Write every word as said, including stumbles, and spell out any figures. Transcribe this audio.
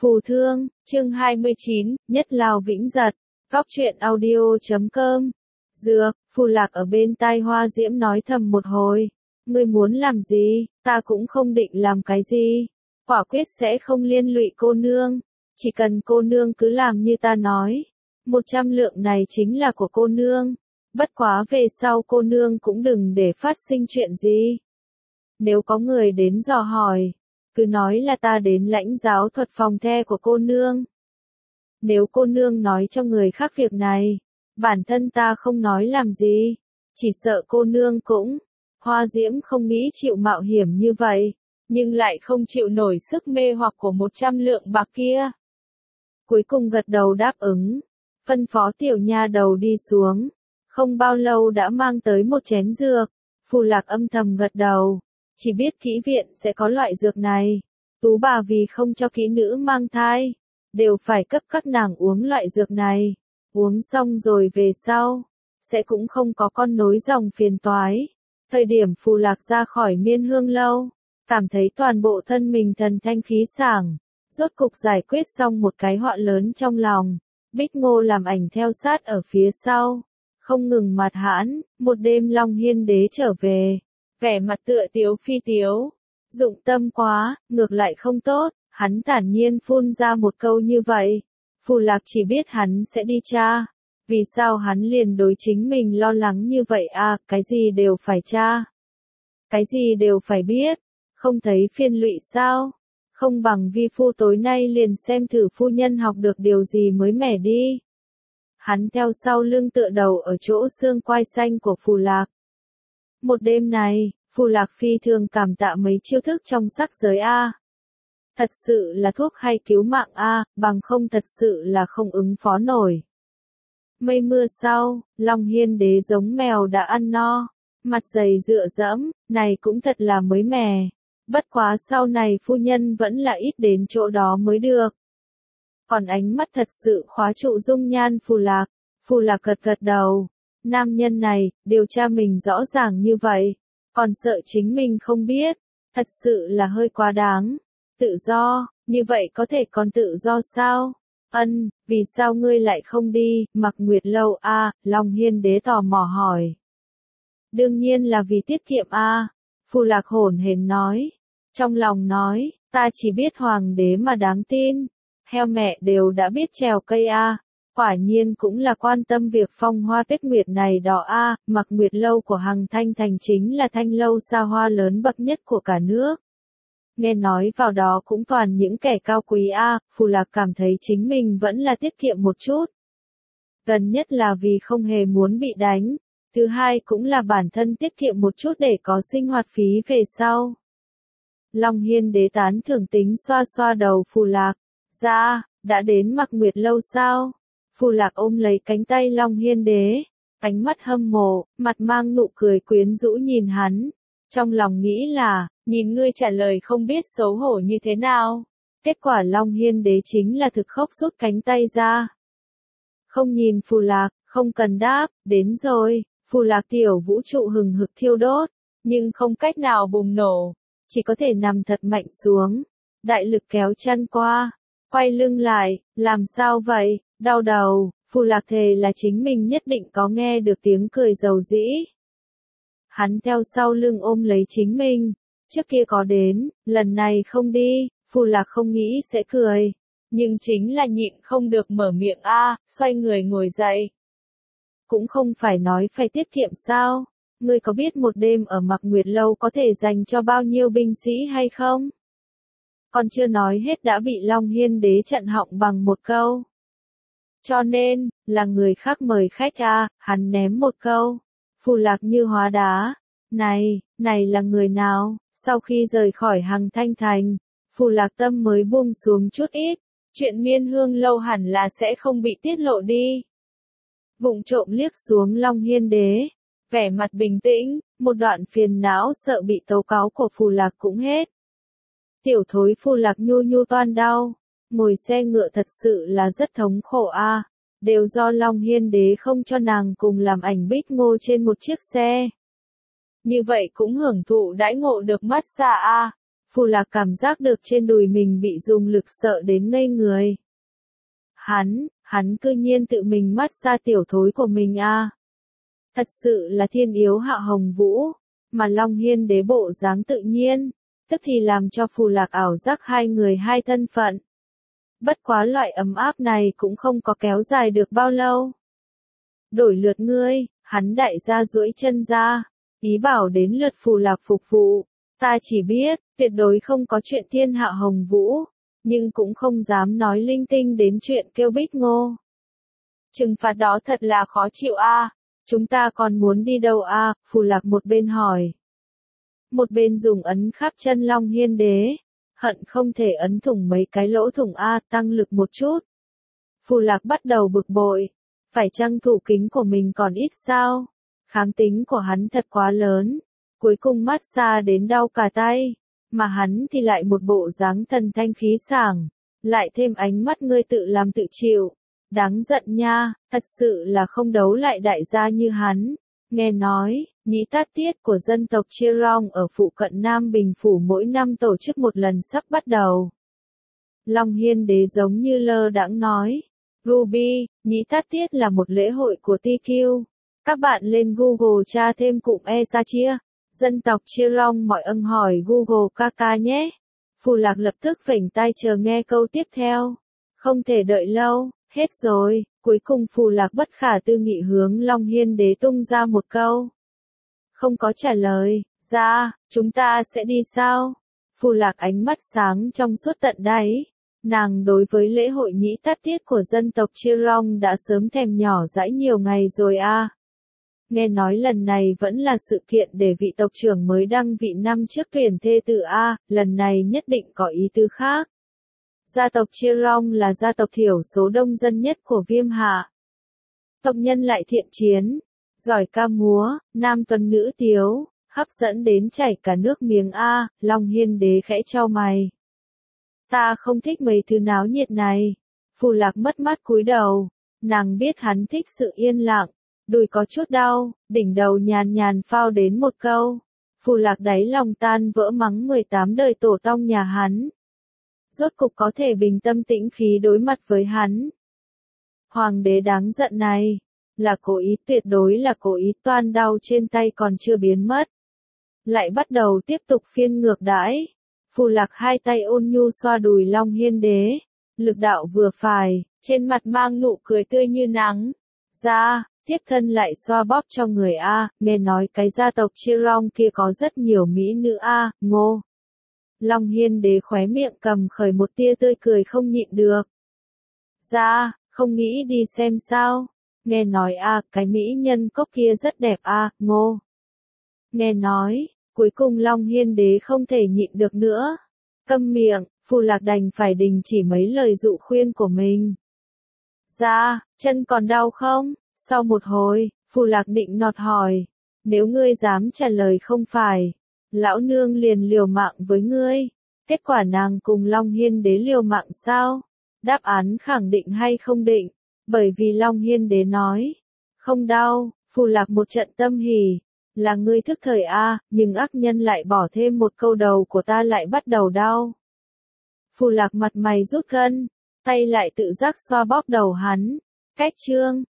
Phù Thương, chương hai mươi chín, Nhất Lào Vĩnh Giật, Góc truyện audio chấm com. Dược, Phù Lạc ở bên tai Hoa Diễm nói thầm một hồi. Ngươi muốn làm gì, ta cũng không định làm cái gì. Quả quyết sẽ không liên lụy cô nương. Chỉ cần cô nương cứ làm như ta nói. Một trăm lượng này chính là của cô nương. Bất quá về sau cô nương cũng đừng để phát sinh chuyện gì. Nếu có người đến dò hỏi, cứ nói là ta đến lãnh giáo thuật phòng the của cô nương. Nếu cô nương nói cho người khác việc này, bản thân ta không nói làm gì, chỉ sợ cô nương cũng. Hoa Diễm không nghĩ chịu mạo hiểm như vậy, nhưng lại không chịu nổi sức mê hoặc của một trăm lượng bạc kia. Cuối cùng gật đầu đáp ứng, phân phó tiểu nha đầu đi xuống, không bao lâu đã mang tới một chén dược. Phù Lạc âm thầm gật đầu, chỉ biết kỹ viện sẽ có loại dược này. Tú bà vì không cho kỹ nữ mang thai, đều phải cấp các nàng uống loại dược này. Uống xong rồi về sau, sẽ cũng không có con nối dòng phiền toái. Thời điểm Phù Lạc ra khỏi Miên Hương lâu, cảm thấy toàn bộ thân mình thần thanh khí sảng, rốt cục giải quyết xong một cái họa lớn trong lòng. Bích Ngô làm ảnh theo sát ở phía sau, không ngừng mạt hãn. Một đêm Long Hiên đế trở về, vẻ mặt tựa tiếu phi tiếu, dụng tâm quá, ngược lại không tốt. Hắn thản nhiên phun ra một câu như vậy. Phù Lạc chỉ biết hắn sẽ đi tra. Vì sao hắn liền đối chính mình lo lắng như vậy à, cái gì đều phải tra. Cái gì đều phải biết, không thấy phiền lụy sao. Không bằng vi phu tối nay liền xem thử phu nhân học được điều gì mới mẻ đi. Hắn theo sau lưng tựa đầu ở chỗ xương quai xanh của Phù Lạc. Một đêm này, Phù Lạc phi thường cảm tạ mấy chiêu thức trong sắc giới A. Thật sự là thuốc hay cứu mạng A, bằng không thật sự là không ứng phó nổi. Mây mưa sau, Long Hiên đế giống mèo đã ăn no, mặt dày dựa dẫm, này cũng thật là mới mẻ. Bất quá sau này phu nhân vẫn là ít đến chỗ đó mới được. Còn ánh mắt thật sự khóa trụ dung nhan Phù Lạc. Phù Lạc gật gật đầu. Nam nhân này, điều tra mình rõ ràng như vậy, còn sợ chính mình không biết, thật sự là hơi quá đáng. Tự do, như vậy có thể còn tự do sao? Ân, vì sao ngươi lại không đi, Mặc Nguyệt lâu a? À, Long Hiên đế tò mò hỏi. Đương nhiên là vì tiết kiệm a. À. Phù Lạc hổn hển nói. Trong lòng nói, ta chỉ biết hoàng đế mà đáng tin. Heo mẹ đều đã biết trèo cây a. À. Quả nhiên cũng là quan tâm việc phong hoa tuyết nguyệt này đó a. À. Mặc Nguyệt lâu của Hằng Thanh Thành chính là thanh lâu xa hoa lớn bậc nhất của cả nước. Nghe nói vào đó cũng toàn những kẻ cao quý a. À. Phù Lạc cảm thấy chính mình vẫn là tiết kiệm một chút. Gần nhất là vì không hề muốn bị đánh. Thứ hai cũng là bản thân tiết kiệm một chút để có sinh hoạt phí về sau. Long Hiên đế tán thưởng tính xoa xoa đầu Phù Lạc. Dạ, đã đến Mặc Nguyệt lâu sao? Phù Lạc ôm lấy cánh tay Long Hiên đế, ánh mắt hâm mộ, mặt mang nụ cười quyến rũ nhìn hắn. Trong lòng nghĩ là, nhìn ngươi trả lời không biết xấu hổ như thế nào. Kết quả Long Hiên đế chính là thực khóc rút cánh tay ra. Không nhìn Phù Lạc, không cần đáp, đến rồi. Phù Lạc tiểu vũ trụ hừng hực thiêu đốt, nhưng không cách nào bùng nổ, chỉ có thể nằm thật mạnh xuống. Đại lực kéo chân qua, quay lưng lại, làm sao vậy, đau đầu. Phù Lạc thề là chính mình nhất định có nghe được tiếng cười dầu dĩ. Hắn theo sau lưng ôm lấy chính mình, trước kia có đến, lần này không đi. Phù Lạc không nghĩ sẽ cười, nhưng chính là nhịn không được mở miệng a. À, xoay người ngồi dậy. Cũng không phải nói phải tiết kiệm sao? Ngươi có biết một đêm ở Mặc Nguyệt lâu có thể dành cho bao nhiêu binh sĩ hay không? Còn chưa nói hết đã bị Long Hiên đế chặn họng bằng một câu. Cho nên, là người khác mời khách à, hắn ném một câu. Phù Lạc như hóa đá. Này, này là người nào? Sau khi rời khỏi Hằng Thanh Thành, Phù Lạc tâm mới buông xuống chút ít. Chuyện Miên Hương lâu hẳn là sẽ không bị tiết lộ đi. Vụng trộm liếc xuống Long Hiên đế, vẻ mặt bình tĩnh, một đoạn phiền não sợ bị tố cáo của Phù Lạc cũng hết. Tiểu thối Phù Lạc nhu nhu toan đau, ngồi xe ngựa thật sự là rất thống khổ a. À. Đều do Long Hiên đế không cho nàng cùng làm ảnh Bích Ngô trên một chiếc xe. Như vậy cũng hưởng thụ đãi ngộ được mát xa a. À. Phù Lạc cảm giác được trên đùi mình bị dùng lực sợ đến ngây người. Hắn, hắn cư nhiên tự mình mát xa tiểu thối của mình à. Thật sự là thiên yếu Hạ Hồng Vũ, mà Long Hiên Đế bộ dáng tự nhiên, tức thì làm cho Phù Lạc ảo giác hai người hai thân phận. Bất quá loại ấm áp này cũng không có kéo dài được bao lâu. Đổi lượt ngươi, hắn đại gia duỗi chân ra, ý bảo đến lượt Phù Lạc phục vụ. Ta chỉ biết, tuyệt đối không có chuyện thiên Hạ Hồng Vũ, nhưng cũng không dám nói linh tinh đến chuyện kêu Bích Ngô. Trừng phạt đó thật là khó chịu a. À. Chúng ta còn muốn đi đâu a? À? Phù Lạc một bên hỏi. Một bên dùng ấn khắp chân Long Hiên Đế, hận không thể ấn thủng mấy cái lỗ thủng a, à, tăng lực một chút. Phù Lạc bắt đầu bực bội, phải chăng thủ kính của mình còn ít sao? Kháng tính của hắn thật quá lớn, cuối cùng mát xa đến đau cả tay, mà hắn thì lại một bộ dáng thần thanh khí sảng, lại thêm ánh mắt ngươi tự làm tự chịu. Đáng giận nha, thật sự là không đấu lại đại gia như hắn. Nghe nói, nhĩ tát tiết của dân tộc Chia Rong ở phụ cận Nam Bình Phủ mỗi năm tổ chức một lần sắp bắt đầu. Long Hiên Đế giống như lơ đãng nói. Ruby, nhĩ tát tiết là một lễ hội của tê quy. Các bạn lên Google tra thêm cụm e ra chia. Dân tộc Chia Rong mọi ân hỏi Google ca ca nhé. Phù Lạc lập tức phỉnh tay chờ nghe câu tiếp theo. Không thể đợi lâu. Hết rồi, cuối cùng Phù Lạc bất khả tư nghị hướng Long Hiên Đế tung ra một câu. Không có trả lời, ra, chúng ta sẽ đi sao? Phù Lạc ánh mắt sáng trong suốt tận đáy. Nàng đối với lễ hội nhĩ tát tiết của dân tộc Chia Rong đã sớm thèm nhỏ dãi nhiều ngày rồi a. À. Nghe nói lần này vẫn là sự kiện để vị tộc trưởng mới đăng vị năm trước tuyển thê tử a, à, lần này nhất định có ý tứ khác. Gia tộc Chia Rong là gia tộc thiểu số đông dân nhất của Viêm Hạ. Tộc nhân lại thiện chiến, giỏi ca múa, nam tuấn nữ tiếu, hấp dẫn đến chảy cả nước miếng a. Long Hiên Đế khẽ chau mày. Ta không thích mấy thứ náo nhiệt này. Phù Lạc mất mát cúi đầu, nàng biết hắn thích sự yên lặng, đùi có chút đau, đỉnh đầu nhàn nhàn phao đến một câu. Phù Lạc đáy lòng tan vỡ mắng mười tám đời tổ tông nhà hắn. Rốt cục có thể bình tâm tĩnh khí đối mặt với hắn. Hoàng đế đáng giận này, là cố ý, tuyệt đối là cố ý, toan đau trên tay còn chưa biến mất. Lại bắt đầu tiếp tục phiên ngược đãi. Phù Lạc hai tay ôn nhu xoa đùi Long Hiên Đế, lực đạo vừa phải, trên mặt mang nụ cười tươi như nắng. Ra, tiếp thân lại xoa bóp cho người a, nghe nói cái gia tộc Chia Rong kia có rất nhiều mỹ nữ a, ngô. Long Hiên Đế khóe miệng cầm khởi một tia tươi cười không nhịn được. Ra, không nghĩ đi xem sao? Nghe nói a, à, cái mỹ nhân cốc kia rất đẹp a, à, ngô. Nghe nói, cuối cùng Long Hiên Đế không thể nhịn được nữa. Câm miệng, Phù Lạc đành phải đình chỉ mấy lời dụ khuyên của mình. Ra, chân còn đau không? Sau một hồi, Phù Lạc định nọt hỏi. Nếu ngươi dám trả lời không phải, lão nương liền liều mạng với ngươi. Kết quả nàng cùng Long Hiên Đế liều mạng sao? Đáp án khẳng định hay không định? Bởi vì Long Hiên Đế nói, không đau. Phù Lạc một trận tâm hỉ, là ngươi thức thời a, nhưng ác nhân lại bỏ thêm một câu đầu của ta lại bắt đầu đau. Phù Lạc mặt mày rút gân, tay lại tự giác xoa bóp đầu hắn. Cách chương